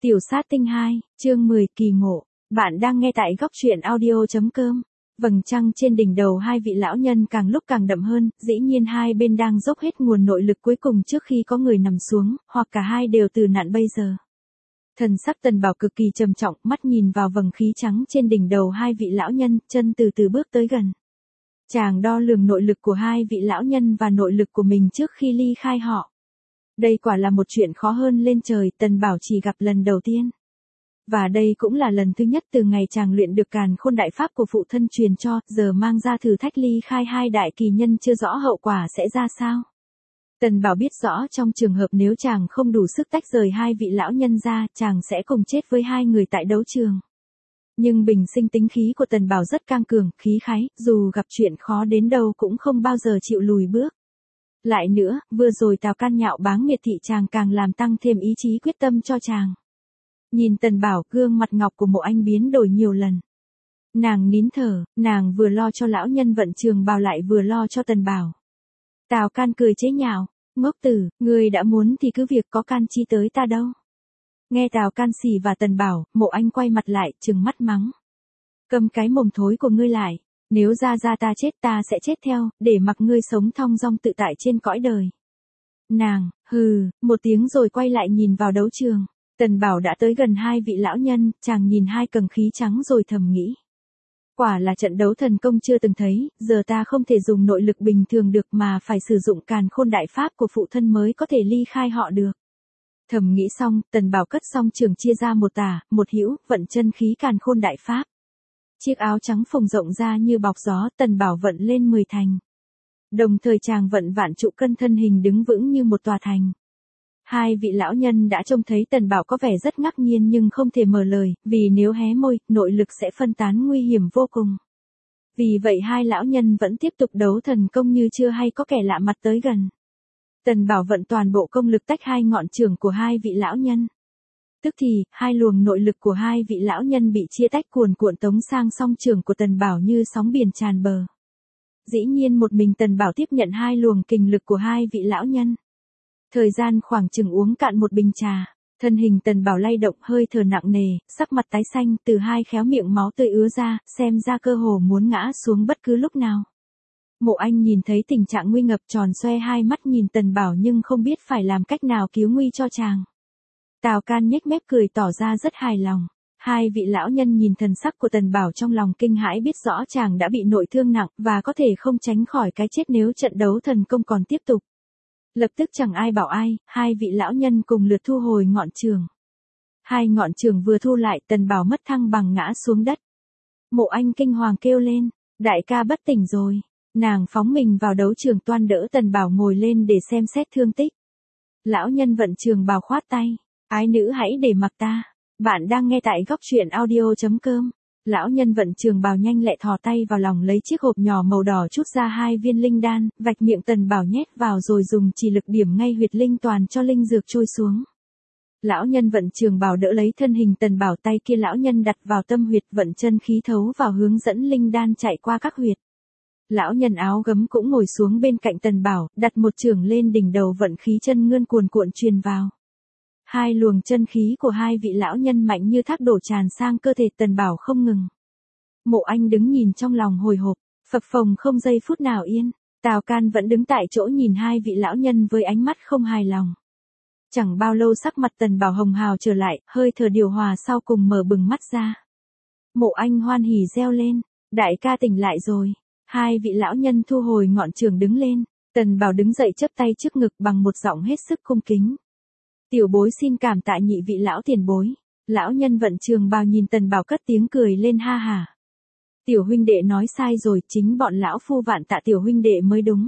Tiểu sát tinh 2, chương 10 kỳ ngộ. Bạn đang nghe tại góc truyện audio.com. Vầng trăng trên đỉnh đầu hai vị lão nhân càng lúc càng đậm hơn, dĩ nhiên hai bên đang dốc hết nguồn nội lực cuối cùng trước khi có người nằm xuống, hoặc cả hai đều từ nạn bây giờ. Thần sắc Tần Bảo cực kỳ trầm trọng, mắt nhìn vào vầng khí trắng trên đỉnh đầu hai vị lão nhân, chân từ từ bước tới gần. Chàng đo lường nội lực của hai vị lão nhân và nội lực của mình trước khi ly khai họ. Đây quả là một chuyện khó hơn lên trời, Tần Bảo chỉ gặp lần đầu tiên. Và đây cũng là lần thứ nhất từ ngày chàng luyện được càn khôn đại pháp của phụ thân truyền cho, giờ mang ra thử thách ly khai hai đại kỳ nhân chưa rõ hậu quả sẽ ra sao. Tần Bảo biết rõ trong trường hợp nếu chàng không đủ sức tách rời hai vị lão nhân ra, chàng sẽ cùng chết với hai người tại đấu trường. Nhưng bình sinh tính khí của Tần Bảo rất căng cường, khí khái, dù gặp chuyện khó đến đâu cũng không bao giờ chịu lùi bước. Lại nữa, vừa rồi Tào Can nhạo báng miệt thị chàng càng làm tăng thêm ý chí quyết tâm cho chàng. Nhìn Tần Bảo, gương mặt ngọc của Mộ Anh biến đổi nhiều lần. Nàng nín thở, nàng vừa lo cho lão nhân Vận Trường Bào lại vừa lo cho Tần Bảo. Tào Can cười chế nhạo, ngốc tử, ngươi đã muốn thì cứ việc, có can chi tới ta đâu. Nghe Tào Can xì và Tần Bảo, Mộ Anh quay mặt lại, trừng mắt mắng. Cầm cái mồm thối của ngươi lại. Nếu ra ta chết ta sẽ chết theo, để mặc ngươi sống thong dong tự tại trên cõi đời. Nàng, hừ, một tiếng rồi quay lại nhìn vào đấu trường. Tần Bảo đã tới gần hai vị lão nhân, chàng nhìn hai cầng khí trắng rồi thầm nghĩ. Quả là trận đấu thần công chưa từng thấy, giờ ta không thể dùng nội lực bình thường được mà phải sử dụng càn khôn đại pháp của phụ thân mới có thể ly khai họ được. Thầm nghĩ xong, Tần Bảo cất xong trường chia ra một tả, một hữu, vận chân khí càn khôn đại pháp. Chiếc áo trắng phồng rộng ra như bọc gió, Tần Bảo vận lên 10 thành. Đồng thời chàng vận vạn trụ cân thân hình đứng vững như một tòa thành. Hai vị lão nhân đã trông thấy Tần Bảo có vẻ rất ngạc nhiên nhưng không thể mở lời, vì nếu hé môi, nội lực sẽ phân tán nguy hiểm vô cùng. Vì vậy hai lão nhân vẫn tiếp tục đấu thần công như chưa hay có kẻ lạ mặt tới gần. Tần Bảo vận toàn bộ công lực tách hai ngọn trường của hai vị lão nhân. Tức thì, hai luồng nội lực của hai vị lão nhân bị chia tách cuồn cuộn tống sang song trường của Tần Bảo như sóng biển tràn bờ. Dĩ nhiên một mình Tần Bảo tiếp nhận hai luồng kình lực của hai vị lão nhân. Thời gian khoảng chừng uống cạn một bình trà, thân hình Tần Bảo lay động hơi thở nặng nề, sắc mặt tái xanh, từ hai khéo miệng máu tươi ứa ra, xem ra cơ hồ muốn ngã xuống bất cứ lúc nào. Mộ Anh nhìn thấy tình trạng nguy ngập tròn xoe hai mắt nhìn Tần Bảo nhưng không biết phải làm cách nào cứu nguy cho chàng. Tào Can nhếch mép cười tỏ ra rất hài lòng. Hai vị lão nhân nhìn thần sắc của Tần Bảo trong lòng kinh hãi biết rõ chàng đã bị nội thương nặng và có thể không tránh khỏi cái chết nếu trận đấu thần công còn tiếp tục. Lập tức chẳng ai bảo ai, hai vị lão nhân cùng lượt thu hồi ngọn trường. Hai ngọn trường vừa thu lại, Tần Bảo mất thăng bằng ngã xuống đất. Mộ Anh kinh hoàng kêu lên, đại ca bất tỉnh rồi. Nàng phóng mình vào đấu trường toan đỡ Tần Bảo ngồi lên để xem xét thương tích. Lão nhân Vận Trường Bào khoát tay. Ái nữ hãy để mặc ta. Bạn đang nghe tại góc truyện audio.com. Lão nhân Vận Trường Bào nhanh lẹ thò tay vào lòng lấy chiếc hộp nhỏ màu đỏ trút ra hai viên linh đan, vạch miệng Tần Bảo nhét vào rồi dùng chỉ lực điểm ngay huyệt linh toàn cho linh dược trôi xuống. Lão nhân Vận Trường Bào đỡ lấy thân hình Tần Bảo, tay kia lão nhân đặt vào tâm huyệt, vận chân khí thấu vào hướng dẫn linh đan chạy qua các huyệt. Lão nhân áo gấm cũng ngồi xuống bên cạnh Tần Bảo, đặt một chưởng lên đỉnh đầu, vận khí chân ngươn cuồn cuộn truyền vào. Hai luồng chân khí của hai vị lão nhân mạnh như thác đổ tràn sang cơ thể Tần Bảo không ngừng. Mộ Anh đứng nhìn trong lòng hồi hộp, phập phồng không giây phút nào yên. Tào Can vẫn đứng tại chỗ nhìn hai vị lão nhân với ánh mắt không hài lòng. Chẳng bao lâu sắc mặt Tần Bảo hồng hào trở lại, hơi thở điều hòa sau cùng mở bừng mắt ra. Mộ Anh hoan hỉ reo lên, đại ca tỉnh lại rồi. Hai vị lão nhân thu hồi ngọn trường đứng lên. Tần Bảo đứng dậy chắp tay trước ngực bằng một giọng hết sức cung kính. Tiểu bối xin cảm tạ nhị vị lão tiền bối. Lão nhân Vận Trường Bào nhìn Tần Bảo cất tiếng cười lên ha hả. Tiểu huynh đệ nói sai rồi, chính bọn lão phu vạn tạ tiểu huynh đệ mới đúng.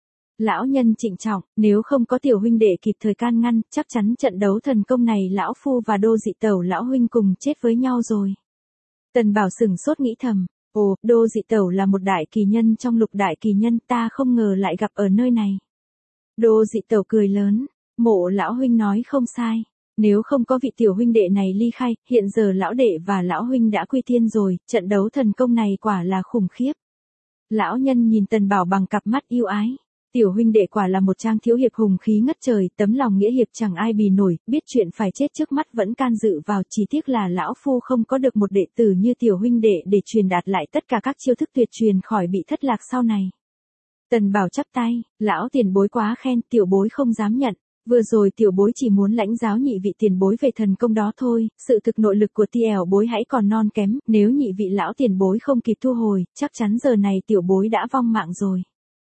Lão nhân trịnh trọng, nếu không có tiểu huynh đệ kịp thời can ngăn, chắc chắn trận đấu thần công này lão phu và Đô Dị Tẩu lão huynh cùng chết với nhau rồi. Tần Bảo sửng sốt nghĩ thầm, ồ, Đô Dị Tẩu là một đại kỳ nhân trong lục đại kỳ nhân, ta không ngờ lại gặp ở nơi này. Đô Dị Tẩu cười lớn. Mộ lão huynh nói không sai, nếu không có vị tiểu huynh đệ này ly khai, hiện giờ lão đệ và lão huynh đã quy tiên rồi, trận đấu thần công này quả là khủng khiếp. Lão nhân nhìn Tần Bảo bằng cặp mắt yêu ái. Tiểu huynh đệ quả là một trang thiếu hiệp hùng khí ngất trời, tấm lòng nghĩa hiệp chẳng ai bì nổi, biết chuyện phải chết trước mắt vẫn can dự vào, chỉ tiếc là lão phu không có được một đệ tử như tiểu huynh đệ để truyền đạt lại tất cả các chiêu thức tuyệt truyền khỏi bị thất lạc sau này. Tần Bảo chắp tay, lão tiền bối quá khen, tiểu bối không dám nhận. Vừa rồi tiểu bối chỉ muốn lãnh giáo nhị vị tiền bối về thần công đó thôi, sự thực nội lực của tiểu bối hãy còn non kém, nếu nhị vị lão tiền bối không kịp thu hồi, chắc chắn giờ này tiểu bối đã vong mạng rồi.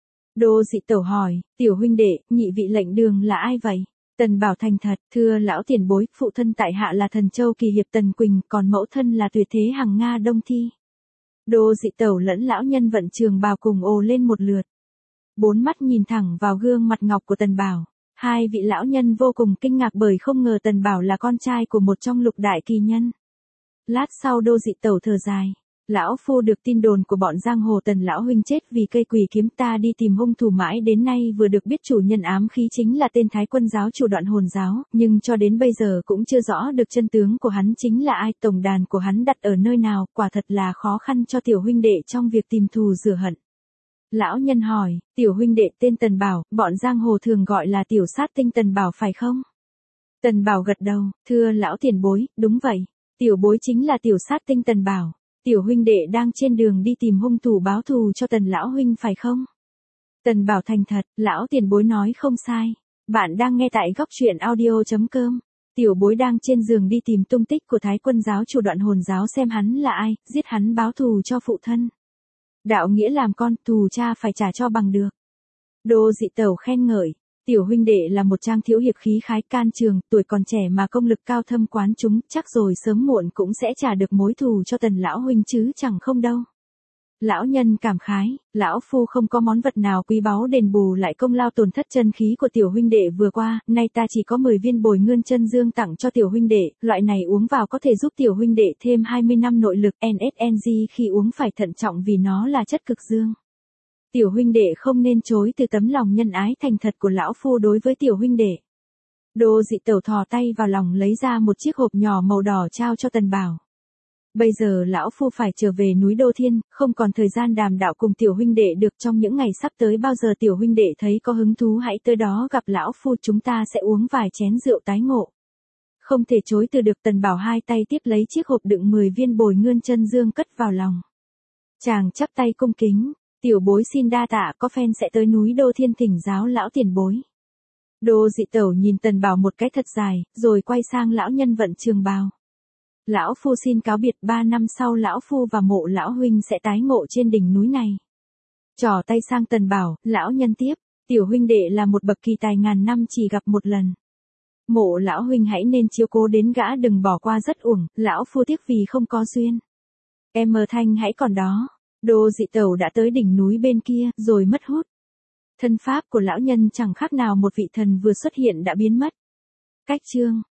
Đô Dị Tẩu hỏi, tiểu huynh đệ, nhị vị lệnh đường là ai vậy? Tần Bảo thành thật, thưa lão tiền bối, phụ thân tại hạ là Thần Châu kỳ hiệp Tần Quỳnh, còn mẫu thân là Tuyệt Thế Hằng Nga Đông Thi. Đô Dị Tẩu lẫn lão nhân vận trường bào cùng ồ lên một lượt. Bốn mắt nhìn thẳng vào gương mặt ngọc của Tần Bảo. Hai vị lão nhân vô cùng kinh ngạc bởi không ngờ Tần Bảo là con trai của một trong lục đại kỳ nhân. Lát sau Đô Dị Tẩu thở dài. Lão phu được tin đồn của bọn giang hồ Tần lão huynh chết vì cây quỳ kiếm, ta đi tìm hung thủ mãi đến nay vừa được biết chủ nhân ám khí chính là tên Thái Quân giáo chủ Đoạn Hồn giáo, nhưng cho đến bây giờ cũng chưa rõ được chân tướng của hắn chính là ai, tổng đàn của hắn đặt ở nơi nào, quả thật là khó khăn cho tiểu huynh đệ trong việc tìm thù rửa hận. Lão nhân hỏi, tiểu huynh đệ tên Tần Bảo, bọn giang hồ thường gọi là tiểu sát tinh Tần Bảo phải không? Tần Bảo gật đầu, thưa lão tiền bối, đúng vậy, tiểu bối chính là tiểu sát tinh Tần Bảo. Tiểu huynh đệ đang trên đường đi tìm hung thủ báo thù cho Tần lão huynh phải không? Tần Bảo thành thật, lão tiền bối nói không sai. Bạn đang nghe tại góc truyện audio.com. Tiểu bối đang trên giường đi tìm tung tích của Thái Quân giáo chủ Đoạn Hồn giáo xem hắn là ai, giết hắn báo thù cho phụ thân. Đạo nghĩa làm con, thù cha phải trả cho bằng được. Đô Dị Tẩu khen ngợi. Tiểu huynh đệ là một trang thiếu hiệp khí khái can trường, tuổi còn trẻ mà công lực cao thâm quán chúng, chắc rồi sớm muộn cũng sẽ trả được mối thù cho Tần lão huynh chứ chẳng không đâu. Lão nhân cảm khái, lão phu không có món vật nào quý báu đền bù lại công lao tổn thất chân khí của tiểu huynh đệ vừa qua, nay ta chỉ có 10 viên bồi ngươn chân dương tặng cho tiểu huynh đệ, loại này uống vào có thể giúp tiểu huynh đệ thêm 20 năm nội lực, NSNG khi uống phải thận trọng vì nó là chất cực dương. Tiểu huynh đệ không nên chối từ tấm lòng nhân ái thành thật của lão phu đối với tiểu huynh đệ. Đô Dị Tẩu thò tay vào lòng lấy ra một chiếc hộp nhỏ màu đỏ trao cho Tần Bảo. Bây giờ lão phu phải trở về núi Đô Thiên, không còn thời gian đàm đạo cùng tiểu huynh đệ được, trong những ngày sắp tới bao giờ tiểu huynh đệ thấy có hứng thú hãy tới đó gặp lão phu, chúng ta sẽ uống vài chén rượu tái ngộ. Không thể chối từ được. Tần Bảo hai tay tiếp lấy chiếc hộp đựng 10 viên bồi ngươn chân dương cất vào lòng. Chàng chắp tay cung kính. Tiểu bối xin đa tạ, có phen sẽ tới núi Đô Thiên thỉnh giáo lão tiền bối. Đô Dị Tẩu nhìn Tần Bảo một cái thật dài, rồi quay sang lão nhân vận trường bào. Lão phu xin cáo biệt, 3 năm sau lão phu và mộ lão huynh sẽ tái ngộ trên đỉnh núi này. Trỏ tay sang Tần Bảo, lão nhân tiếp, tiểu huynh đệ là một bậc kỳ tài ngàn năm chỉ gặp một lần. Mộ lão huynh hãy nên chiếu cố đến gã, đừng bỏ qua rất uổng, lão phu tiếc vì không có duyên. Em mờ thanh hãy còn đó. Đô Dị Tẩu đã tới đỉnh núi bên kia, rồi mất hút. Thân pháp của lão nhân chẳng khác nào một vị thần vừa xuất hiện đã biến mất. Cách chương